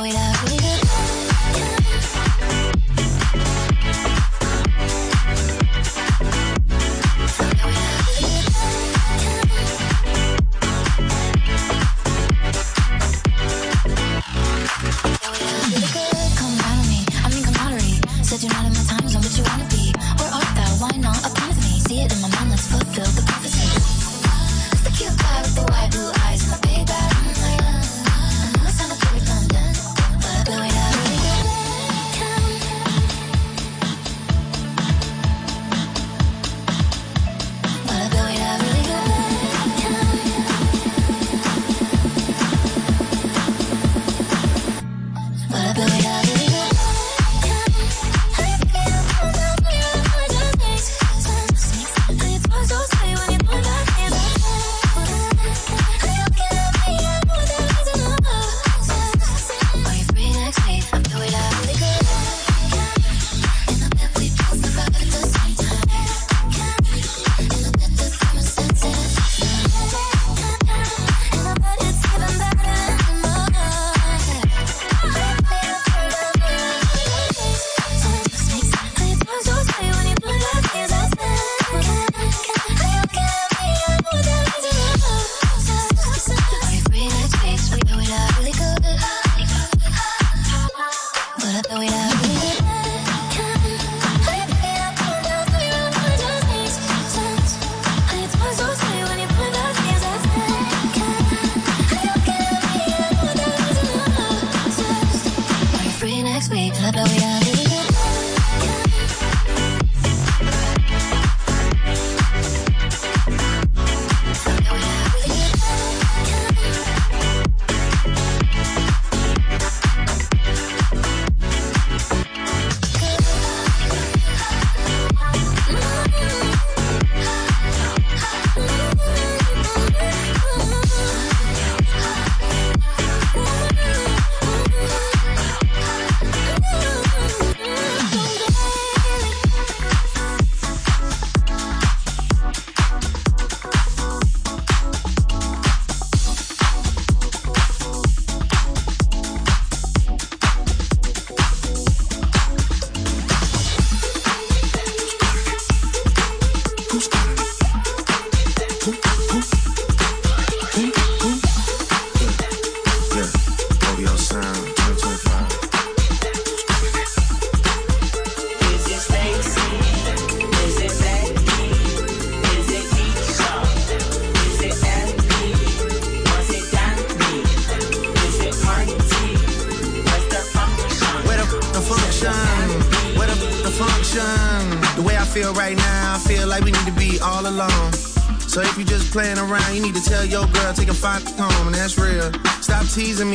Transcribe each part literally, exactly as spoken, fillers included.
feel right now, I feel like we need to be all alone. So if you just playing around, you need to tell your girl, take a five home, and that's real. Stop teasing me,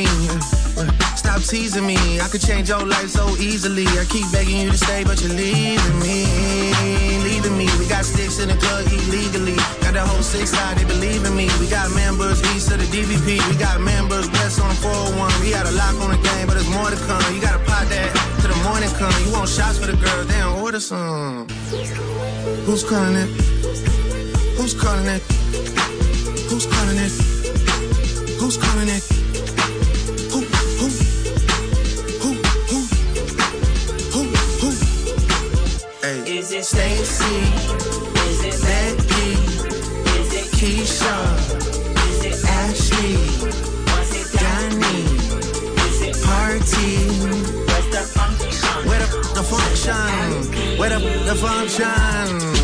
stop teasing me. I could change your life so easily. I keep begging you to stay, but you're leaving me, leaving me. We got sticks in the club illegally. Got the whole six side, they believe in me. We got members east of the D V P. We got members west on the four oh one. We got a lock on the game, but there's more to come. You gotta pot that till the morning come. You want shots for the girls, they don't order some. Who's calling it? Who's calling it? Who's calling it? Who's calling it? Who, who, who, who, who, who? Hey. Is it Stacy? Is it Becky? Is it Keisha? Is it Ashley? Was it Danny? Is it Party? Where's the function? Where the, the function? Where the, the function?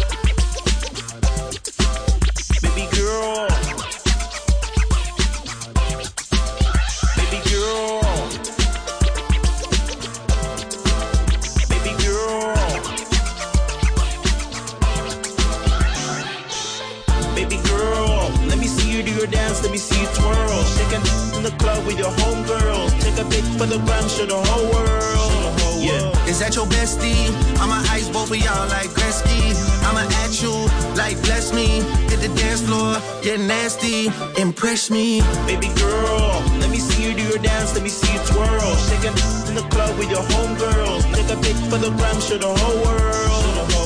Let me see you twirl. Shaking in the club with your homegirls. Take a pic for the gram, show the whole world. Yeah. Is that your bestie? I'ma ice both of y'all like Gretzky. I'ma at you like bless me. Hit the dance floor, get nasty, impress me. Baby girl, let me see you do your dance. Let me see you twirl. Shaking in the club with your homegirls. Take a pic for the gram, show the whole world.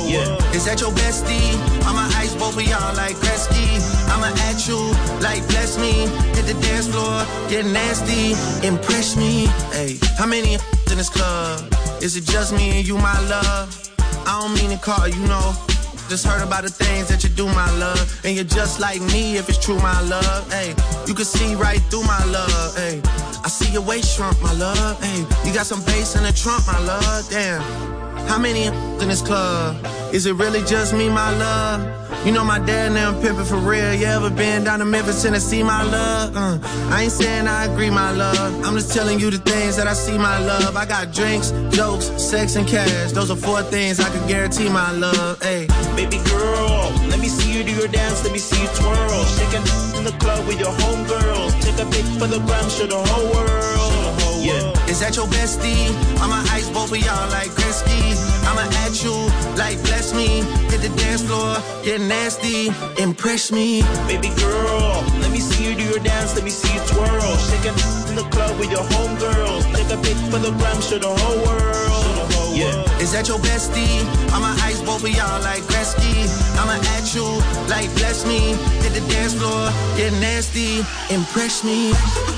yeah. Is that your bestie? I'ma ice both of y'all like Gretzky. I'ma at you like bless me. Hit the dance floor, get nasty, impress me. Hey, how many in this club? Is it just me and you, my love? I don't mean to call you, know. Just heard about the things that you do, my love. And you're just like me if it's true, my love. Hey, you can see right through my love. Hey, I see your waist shrunk, my love. Hey, you got some bass in the trunk, my love. Damn, how many in this club? Is it really just me, my love? You know my dad now pimpin' for real. You ever been down to Memphis, Tennessee, my love? Uh, I ain't saying I agree, my love. I'm just telling you the things that I see, my love. I got drinks, jokes, sex, and cash. Those are four things I can guarantee, my love. Hey, baby girl, let me see you do your dance, let me see you twirl. Shaking in the club with your homegirls. Take a pic for the gram, show the whole world. Yeah. Is that your bestie? I'ma ice both of y'all like Gretzky. I'ma at you like bless me. Hit the dance floor, get nasty, impress me. Baby girl, let me see you do your dance, let me see you twirl. Shaking in the club with your homegirls. Take a pic for the gram, show the whole world. Yeah. Is that your bestie? I'ma ice both of y'all like Gretzky. I'ma at you like bless me. Hit the dance floor, get nasty, impress me.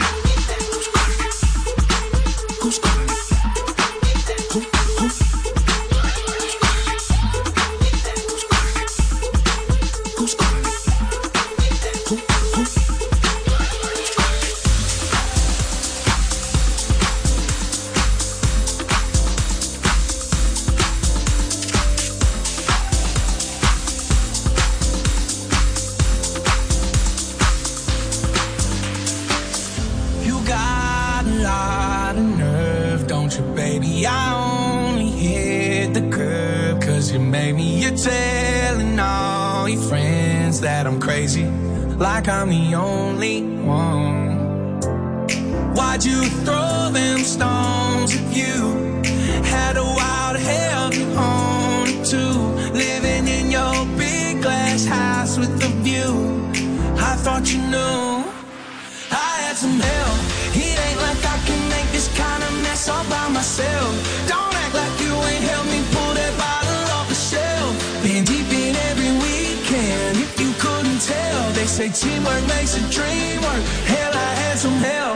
Who's calling? Who, who? Who's calling? Who, who? You got a lot of nerve, don't you, baby? I only hit the curb 'cause you made me. You're telling all your friends that I'm crazy, like I'm the only one. Why'd you throw them stones if you had a wild hell you own it too? Living in your big glass house with a view. I thought you knew I had some help. It ain't like I can make this kind of mess all by myself. Don't act like you ain't helped me pull that bottle off the shelf. Been deep in every weekend, if you couldn't tell. They say teamwork makes a dream work. Hell, I had some help.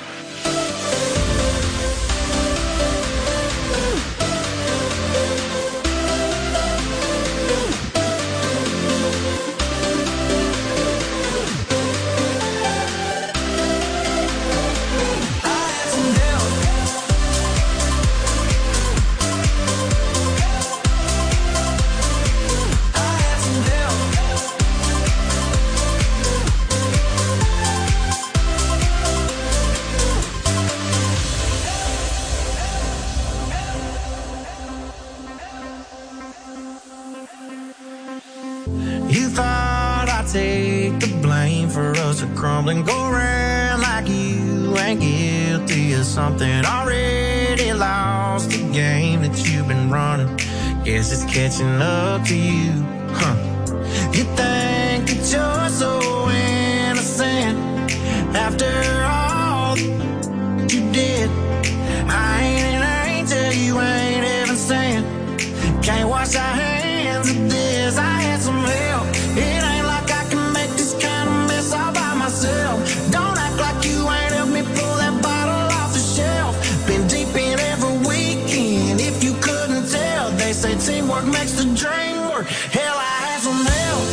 You thought I'd take the blame for us to crumble and go around like you ain't guilty of something. Already lost the game that you've been running. Guess it's catching up to you, huh? You think that you're so innocent after all you did. I ain't an angel, you ain't even saying. Can't wash our hands of this. I had some help. It ain't like I can make this kind of mess all by myself. Don't act like you ain't helped me pull that bottle off the shelf. Been deep in every weekend, if you couldn't tell. They say teamwork makes the dream work. Hell, I had some help.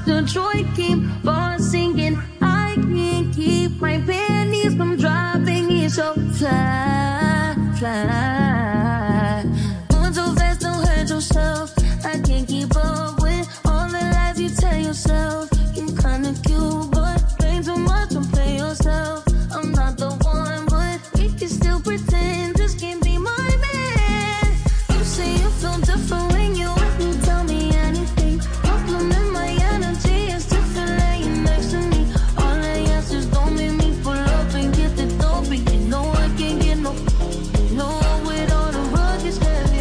the joy keep on singing. I can't keep my panties from dropping. It's so fly, fly. Going so fast, don't hurt yourself. I can't keep up with all the lies you tell yourself. You're kinda cute, but play too much, don't play yourself. I'm not the one, but we can still pretend this can't be my man. You say you feel different when you with me, tell me anything. Compliment my energy, it's different laying next to me. All I ask is don't make me pull up and get the dope. You know I can't get no, no with all the rugged heavy.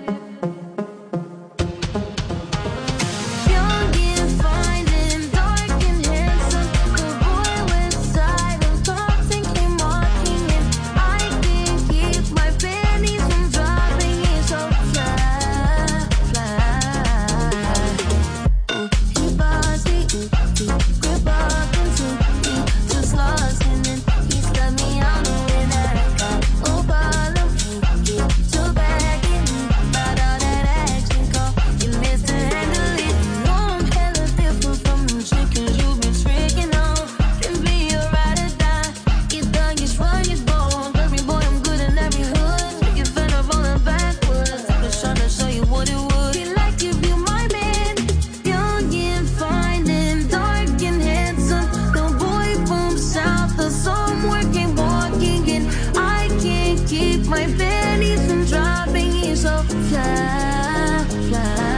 Young and fine and dark and handsome, the boy with silent thoughts and came walking in. I can't keep my panties from dropping. It's so fly, fly. Ooh, he bossy, ooh, he grip up into me, just lost and then he stepped me out the way that I got. Oh, follow me, get to back in me, about all that action call. You missed to handle it. You know I'm hella different from them chickens you've been tricking on. Can be a ride or die. Get done, get strong, get bold. Every boy, I'm good in every hood. Make you fed up rolling backwards. Just trying to show you what it would be like if you my man. Young and fine and dark and handsome, the boy from south, the somewhere came walking in. I can't keep my panties from dropping. He's so fly, fly.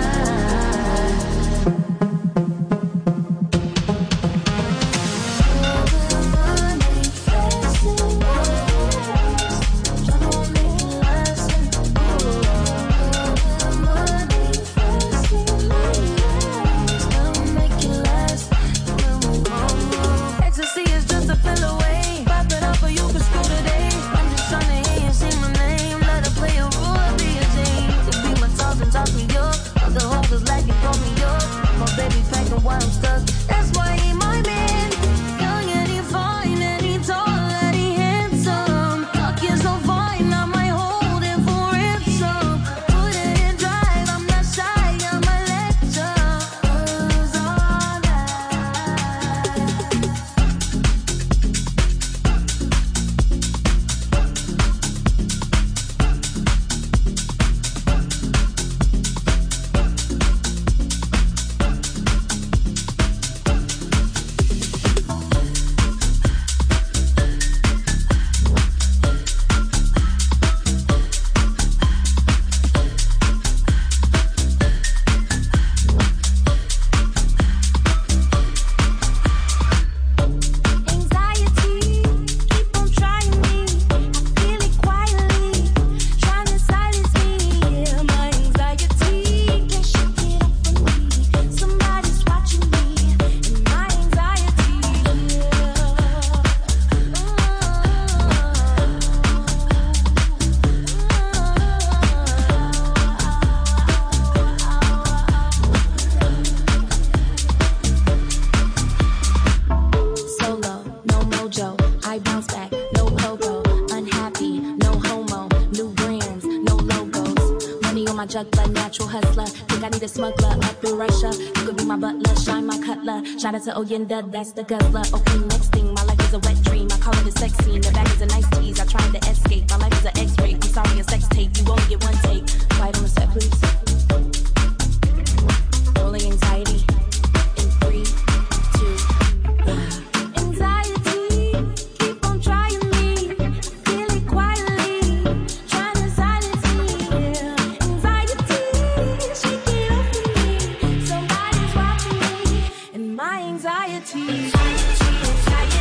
Ecstasy is just a pill away. Pop it up or you can screw today. I'm just trying to hear you sing my name. Let her play a role, be a Jane. To be my toss and toss me up. Other hoes like you throw me up. My baby packing while I'm stuck. That's why he my man. Young and he fine and he tall and he handsome. Talking so fine, I might hold him for ransom. Put it in drive, I'm not shy, I'm a lecture. Was all that. Anxiety, keep on trying me. I feel it quietly, trying to silence me. Yeah, my anxiety can't shake it off from me. Somebody's watching me, and my anxiety. Solo, no mojo. I bounce back, no pogo. Unhappy, no homo. New brands, no logos. Money on my juggler, natural hustler. Think I need a smuggler up in Russia. You could be my butler, shine my cutler. Shout out to Oyenda, that's the guzzler. Okay, next thing, my life is a wet dream. I call it a sex scene. The bag is a nice tease. I tried to escape. My life is an X-ray. I'm sorry, a sex tape. You only get one take. Quiet on the set, please. Rolling anxiety in three, two, one. Anxiety, keep on trying me. I feel it quietly, trying to silence me. Yeah. Anxiety, shake it off from me. Somebody's watching me, and my anxiety. Anxiety, anxiety.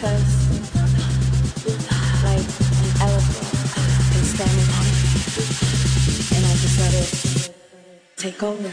because, like an elephant, been standing on it, and I just let it take over.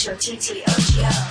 H O T T O G O.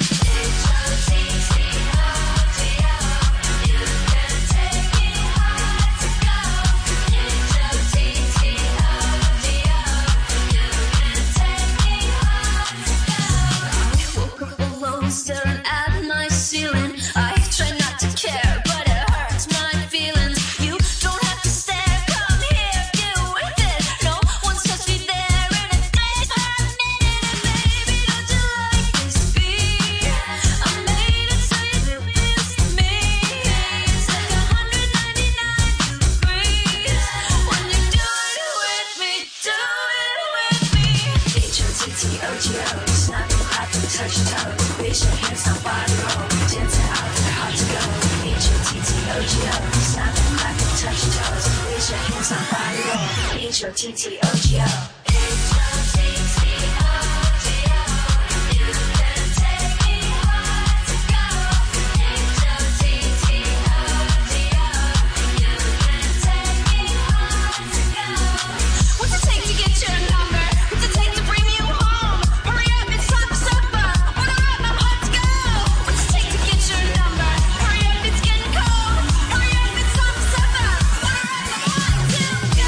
Staring at my ceiling, I try not to care, but it hurts my feelings. You don't have to stare, come here, get with it. No one's supposed to be there in a day for a minute. And baby, don't you like this beat? I made it so you miss me. It's like one hundred ninety-nine degrees when you do it with me, do it with me. H O T T O G O. Snap and clap and touch toes. Raise your hands, now body roll. Dancing out there, hard to go. H O T T O G O. Snap and clap and touch toes. Raise your hands, now body roll. H O T T O G O. H O T T O G O. You can take me hard to go. H O T T O G O. You can take me hard to go. What's it take to get your number? What's it take to bring you home? Hurry up, it's time for supper. Order up, I'm hot to go. What's it take to get your number? Hurry up, it's getting cold. Hurry up, it's time for supper. Order up, I'm hot to go.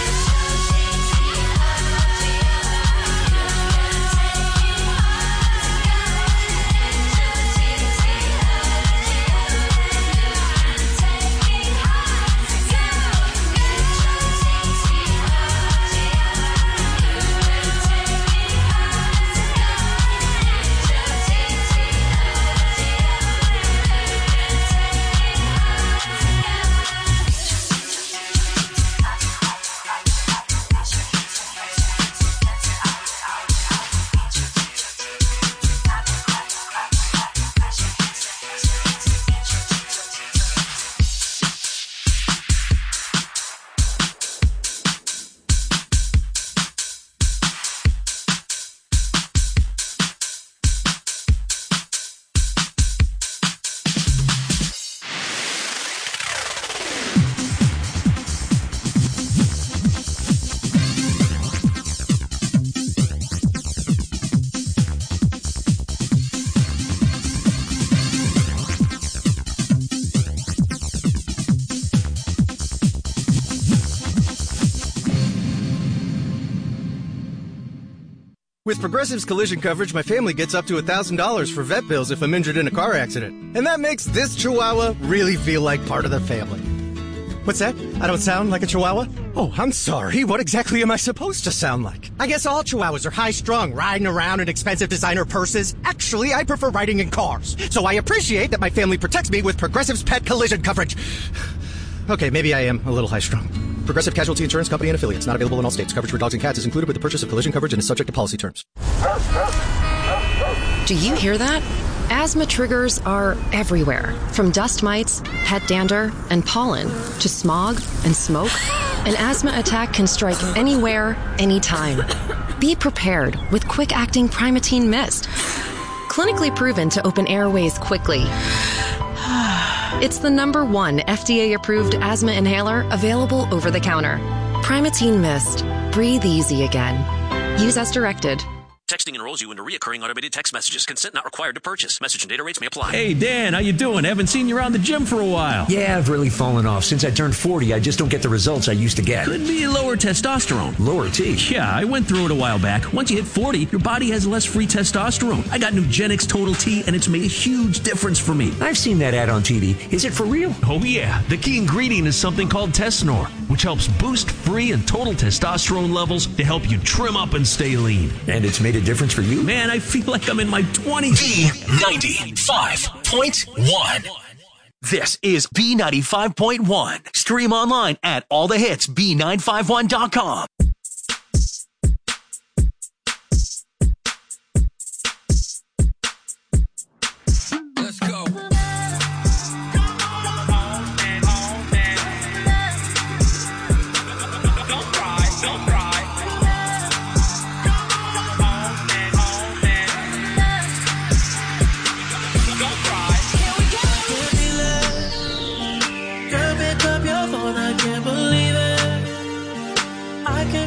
With Progressive's collision coverage, my family gets up to one thousand dollars for vet bills if I'm injured in a car accident. And that makes this Chihuahua really feel like part of the family. What's that? I don't sound like a Chihuahua? Oh, I'm sorry. What exactly am I supposed to sound like? I guess all Chihuahuas are high-strung, riding around in expensive designer purses. Actually, I prefer riding in cars. So I appreciate that my family protects me with Progressive's pet collision coverage. Okay, maybe I am a little high-strung. Progressive Casualty Insurance Company and Affiliates. Not available in all states. Coverage for dogs and cats is included with the purchase of collision coverage and is subject to policy terms. Do you hear that? Asthma triggers are everywhere. From dust mites, pet dander, and pollen, to smog and smoke. An asthma attack can strike anywhere, anytime. Be prepared with quick-acting Primatene Mist. Clinically proven to open airways quickly. It's the number one F D A-approved asthma inhaler available over the counter. Primatene Mist. Breathe easy again. Use as directed. Texting enrolls you into reoccurring automated text messages. Consent not required to purchase. Message and data rates may apply. Hey, Dan, how you doing? Haven't seen you around the gym for a while. Yeah, I've really fallen off. Since I turned forty, I just don't get the results I used to get. Could be lower testosterone. Lower T? Yeah, I went through it a while back. Once you hit forty, your body has less free testosterone. I got Nugenix Total T, and it's made a huge difference for me. I've seen that ad on T V. Is it for real? Oh, yeah. The key ingredient is something called Tesnor, which helps boost free and total testosterone levels to help you trim up and stay lean. And it's made a difference for you? Man, I feel like I'm in my twenties. B ninety-five point one. This is B ninety-five point one. Stream online at all the hits B nine five one dot com. Let's go. Don't cry, don't cry. Girl, pick up your phone, I can't believe it. I can't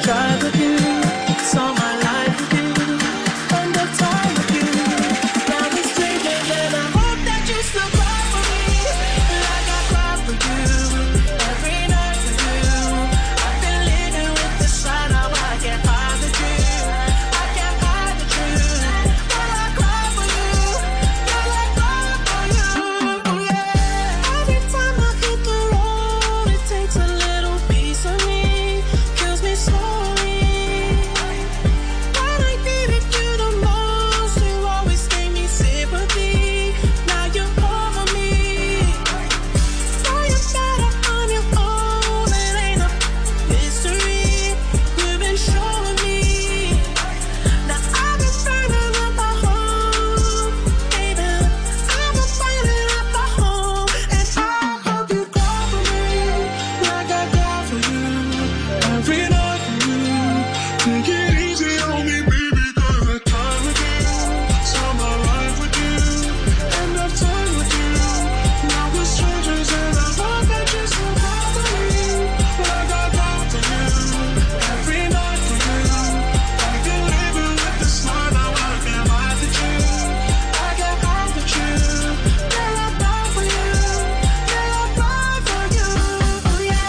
drive with you. Saw my life with you. End up time with you. Now we're strangers and I hope that you still cry for me. Like I cry for you. Every night for you. I've been living with the sign. Now I can't hide the truth. I can't hide the truth. Girl, I cry for you. Girl, I cry for you. Oh yeah. Every time I hit the road, it takes a little piece of me. Kills me slowly. When I needed you the most, you always gave me sympathy. Now you're over me. Now you're better on your own. It ain't a mystery. You've been showing me. Now I've been burning up my home, baby. I've been burning up my home, and I hope you cry for me, like I cry for you. Every night for you. Take it easy on me, baby. Got the time with you. Saw my life with you. End of time with you. Now we're strangers and I hope that you still cry for me, like I cry for you. Every night for you. I've been living with the smile. Now I can't hide the truth. I can't hide the truth. Girl, I cry for you. Girl, I cry for you. Oh yeah.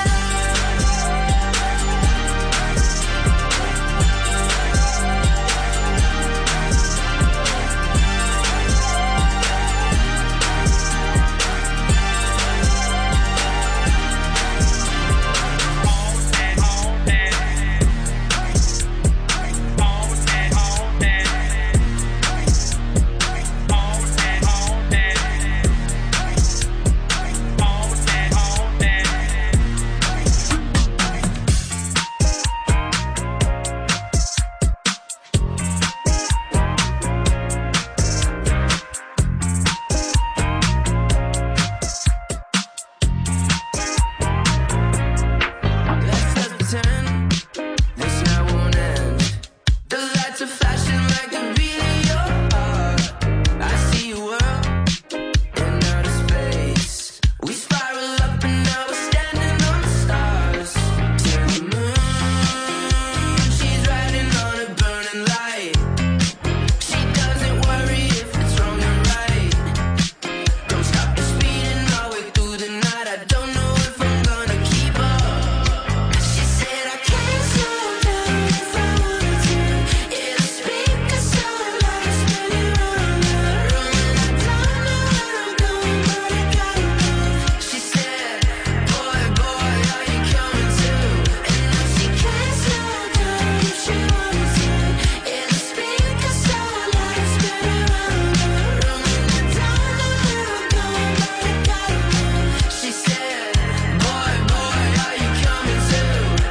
Let's just pretend this night won't end. The lights are flashing like the beat of your heart. I see a world in outer space. We spiral up and now we're standing on the stars. To the moon, she's riding on a burning light. She doesn't worry if it's wrong or right. Don't stop the speeding all the way through the night. I don't know if I'm gonna keep up. She said I can't slow down if I wanted to. Yeah, the speaker sound like it's spinning round the room, and I don't know where I'm going, but I gotta move. She said, boy, boy, are you coming too? And now she can't slow down if she wanted to. Yeah, the speaker sound like it's spinning round the room, and I don't know where I'm going, but I gotta move. She said, boy, boy, are you coming too?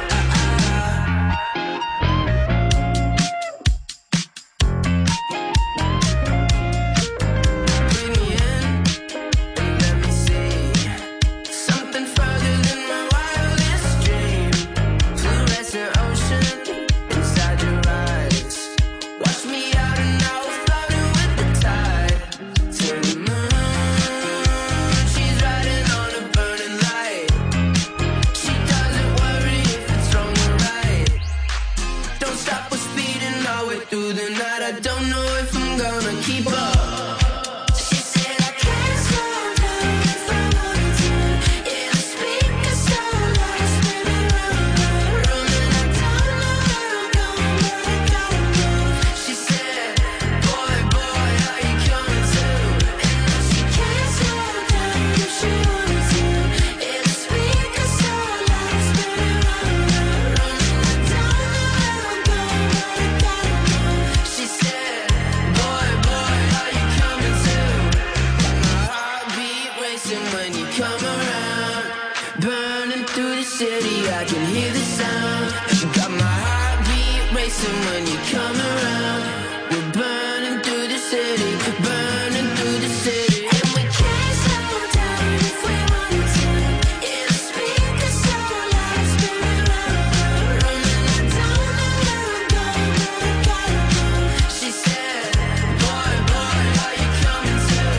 Bring me in and let me see something further than my wildest dream. Fluorescent ocean inside your eyes. Watch me out and now we're floating with the tide. To the moon, she's riding on a burning light. She doesn't worry if it's wrong or right. Don't stop, we're speeding all the way through the night. I don't know if I'm gonna keep up. She said I can't slow down if I wanted to. Yeah, the speaker sound like it's spinning round the room, and I don't know where I'm going, but I gotta move. She said, boy, boy, are you coming too? And now she can't slow down if she wanted to. Yeah, the speaker sound like it's spinning round the room, and I don't know where I'm going, but I gotta move. She said, boy, boy, are you coming too? Got my heartbeat racing when you come around. Burning through the city, I can hear the sound. Got my heartbeat racing when you come around. We're burning through the city, burning through the city. And we can't slow down if we wanted to. Yeah, the speaker sound like it's spinning round the room, and I don't know where I'm going, but I gotta move. She said, boy, boy, are you coming too?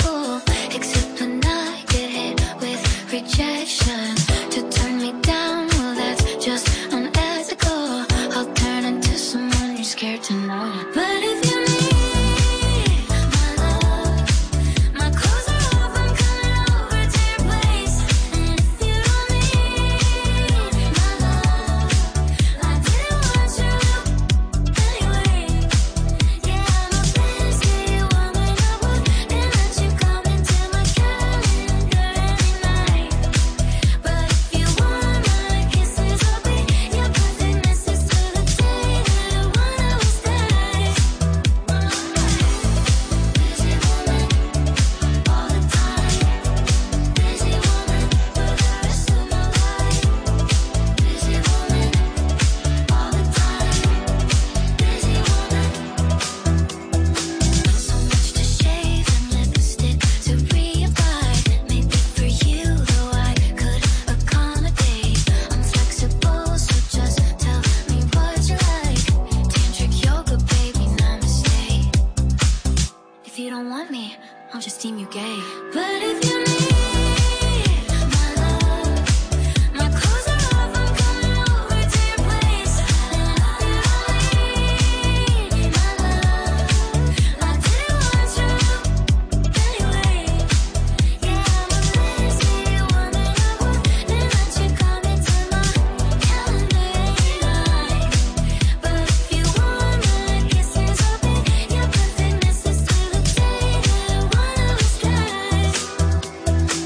unethical. Except when I get hit with rejection. To turn me down, well that's just unethical. I'll turn into someone you're scared to know. But if you need my love, my clothes are off, I'm coming over to your place. And if you don't need my love, I didn't want you anyway. Yeah, I'm a fancy woman. I wouldn't let you come into my calendar any night. But if you want my kisses, I'll be your perfect missus to the day that I wanna was dead. Busy woman, all the time. Busy woman, for the rest of my life. Busy woman, all the time. Busy woman. So much to shave and lipstick to reapply. Maybe for you, though I could accommodate. I'm flexible, so just tell me what you like. Tantric yoga, baby, namaste. If you don't want me, I'll just deem you gay. But if you need my love, my clothes are off, I'm coming over to your place. And if you don't need my love, I didn't want you anyway. Yeah, I'm a lazy woman. I wouldn't let you come into my calendar any night. But if you want my kisses, I'll be your perfect missus to the day that I wanna was dead.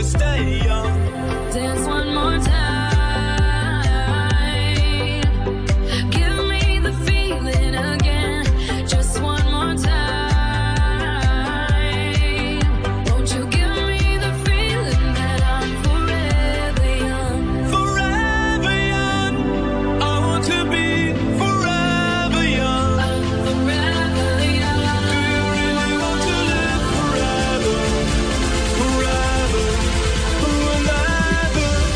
stay young. Dance one more time. Give me the feeling again. Just one more time. Won't you give me the feeling that I'm forever young? Forever young. I want to be forever young. Forever young. Do you really want to live forever? Forever, forever.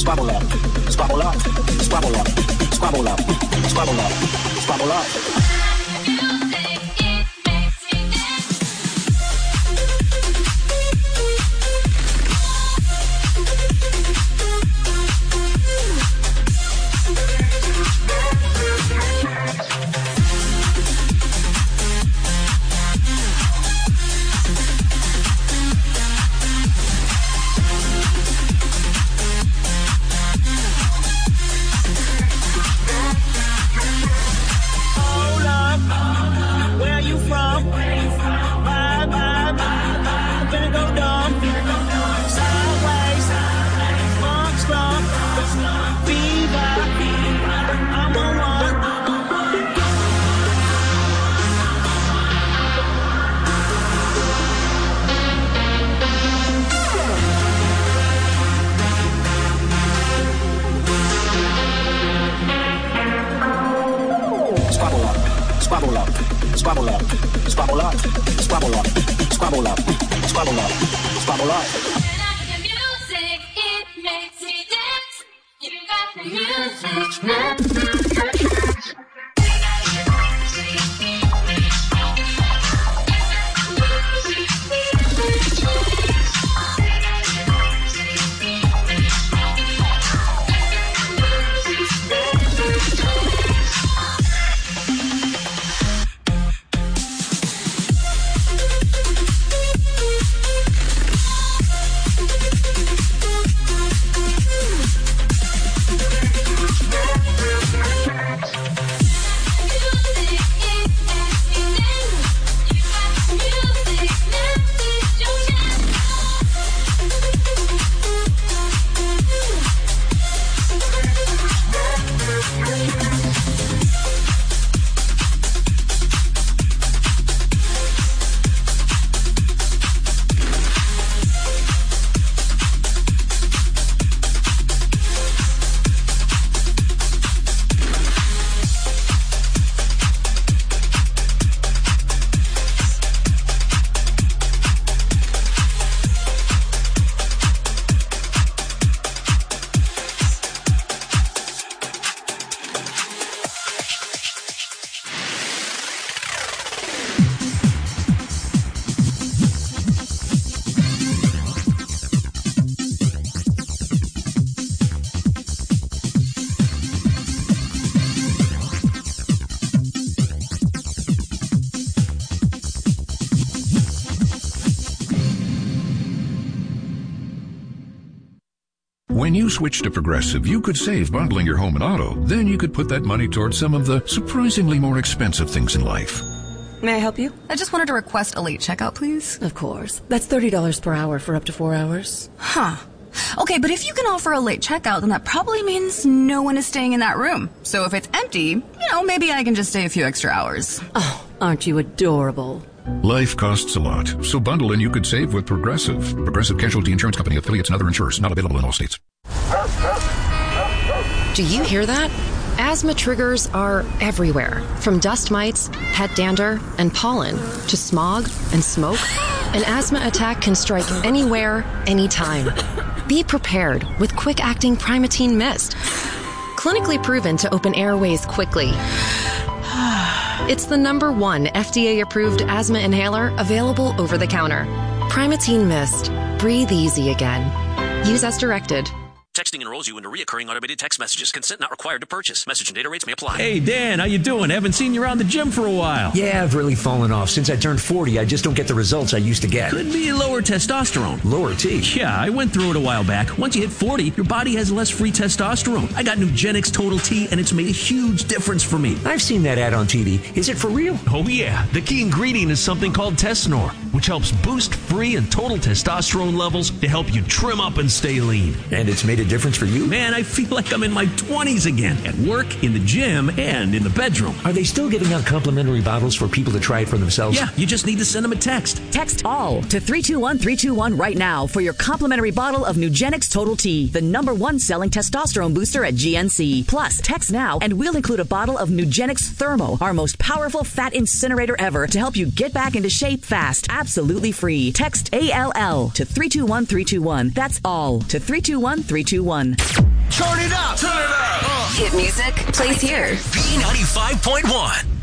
squabble up, squabble up, squabble up, squabble up, squabble up, squabble up. Squabble up, squabble up, squabble up, squabble up, squabble up, squabble up, squabble up. Music, it makes me dance. You got the music. When you switch to Progressive, you could save bundling your home and auto. Then you could put that money towards some of the surprisingly more expensive things in life. May I help you? I just wanted to request a late checkout, please. Of course. That's thirty dollars per hour for up to four hours. Huh. Okay, but if you can offer a late checkout, then that probably means no one is staying in that room. So if it's empty, you know, maybe I can just stay a few extra hours. Oh, aren't you adorable? Life costs a lot, so bundle and you could save with Progressive. Progressive Casualty Insurance Company, affiliates, and other insurers. Not available in all states. Do you hear that? Asthma triggers are everywhere, from dust mites, pet dander, and pollen, to smog and smoke. An asthma attack can strike anywhere, anytime. Be prepared with quick-acting Primatene Mist. Clinically proven to open airways quickly. It's the number one F D A-approved asthma inhaler available over the counter. Primatene Mist. Breathe easy again. Use as directed. Texting enrolls you into recurring automated text messages. Consent not required to purchase. Message and data rates may apply. Hey, Dan, how you doing? Haven't seen you around the gym for a while. Yeah, I've really fallen off. Since I turned forty, I just don't get the results I used to get. Could be lower testosterone. Lower T? Yeah, I went through it a while back. Once you hit forty, your body has less free testosterone. I got Nugenix Total T, and it's made a huge difference for me. I've seen that ad on T V. Is it for real? Oh, yeah. The key ingredient is something called Tesnor, which helps boost free and total testosterone levels to help you trim up and stay lean. And it's made a difference for you? Man, I feel like I'm in my twenties again, at work, in the gym, and in the bedroom. Are they still giving out complimentary bottles for people to try it for themselves? Yeah, you just need to send them a text. Text ALL to three two one three two one right now for your complimentary bottle of Nugenix Total T, the number one selling testosterone booster at G N C. Plus, text now and we'll include a bottle of Nugenix Thermo, our most powerful fat incinerator ever, to help you get back into shape fast, absolutely free. Text A L L to three two one three two one. That's ALL to three two one three two one. Turn it up. Turn it up. Hit music plays here. B ninety-five point one.